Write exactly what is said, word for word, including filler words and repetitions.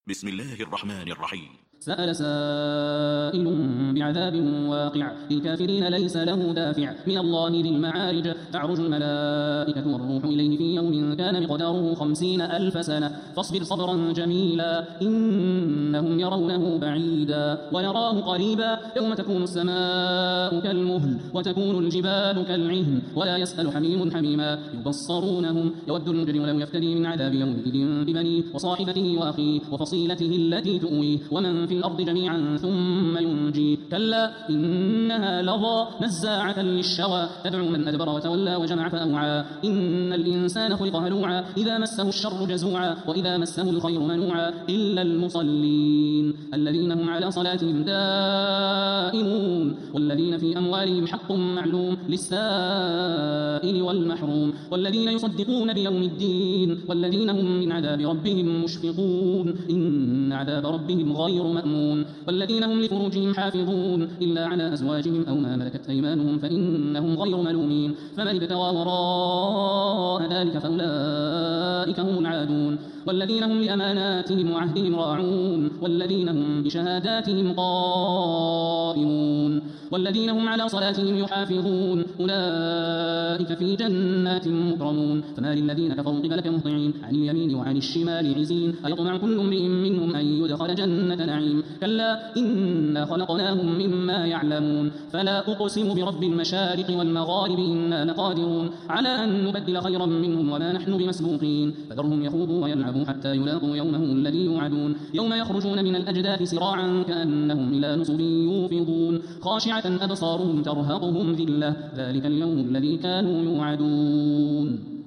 بسم الله الرحمن الرحيم. سأل سائل بعذاب واقع للكافرين ليس له دافع من الله ذي المعارج تعرج الملائكة والروح إليه في يوم كان مقداره خمسين ألف سنة فاصبر صبرا جميلا إنهم يرونه بعيدا ونراه قريبا يوم تكون السماء كالمهل وتكون الجبال كالعهن ولا يسأل حميم حميما يبصرونهم يود المجرم لو يفتدي من عذاب يومئذ ببنيه وصاحبته وأخيه وفصيلته التي تؤويه ومن في الأرض جميعا ثم ينجي كلا إنها لظى نزاعة للشوى تدعو من أدبر وتولى وجمع فأوعى إن الإنسان خلق هلوعا إذا مسه الشر جزوعا وإذا مسه الخير منوعا إلا المصلين الذين هم على صلاتهم دائمون والذين في أموالهم حق معلوم للسائل والمحروم والذين يصدقون بيوم الدين والذين هم من عذاب ربهم مشفقون إن عذاب ربهم غير مأمون والذين هم لفروجهم حافظون إلا على أزواجهم أو ما ملكت أيمانهم فإنهم غير ملومين فمن ابتغى وراء ذلك فأولئك هم العادون والذين هم لأماناتهم وعهدهم راعون والذين هم بشهاداتهم قائمون والذين هم على صلاتهم يحافظون أولئك في جنات مكرمون فما للذين كفروا قبلك مهطعين عن اليمين وعن الشمال عزين أيطمع كل امرئ منهم أن يدخل جنة نعيم كلا إنا خلقناهم مما يعلمون فلا أقسم برب المشارق والمغارب إنا لقادرون على أن نبدل خيرا منهم وما نحن بمسبوقين فذرهم يخوضوا ويلعبوا حتى يلاقوا يومهم الذي يوعدون يوم يخرجون من الأجداث سراعا كأنهم إلى نصب يوفضون خاشعة أبصارهم ترهقهم ذلة ذلك اليوم الذي كانوا يوعدون.